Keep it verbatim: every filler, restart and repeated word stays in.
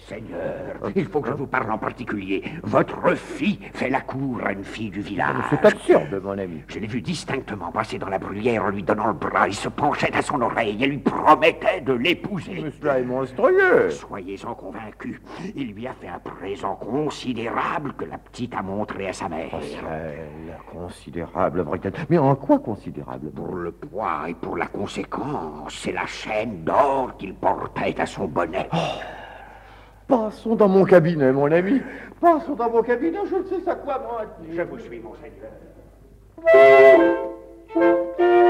Monseigneur, il faut que je vous parle en particulier. Votre fille fait la cour à une fille du village. C'est absurde, mon ami. Je l'ai vu distinctement passer dans la bruyère en lui donnant le bras. Il se penchait à son oreille et lui promettait de l'épouser. Mais cela est monstrueux. Soyez-en convaincus. Il lui a fait un présent considérable que la petite a montré à sa mère. Oh, celle, considérable, Brighton. Mais en quoi considérable? Pour le poids et pour la conséquence. C'est la chaîne d'or qu'il portait à son bonnet. Oh. Passons dans mon cabinet, mon ami. Passons dans mon cabinet, je ne sais à quoi m'en tenir. Je vous suis, monseigneur.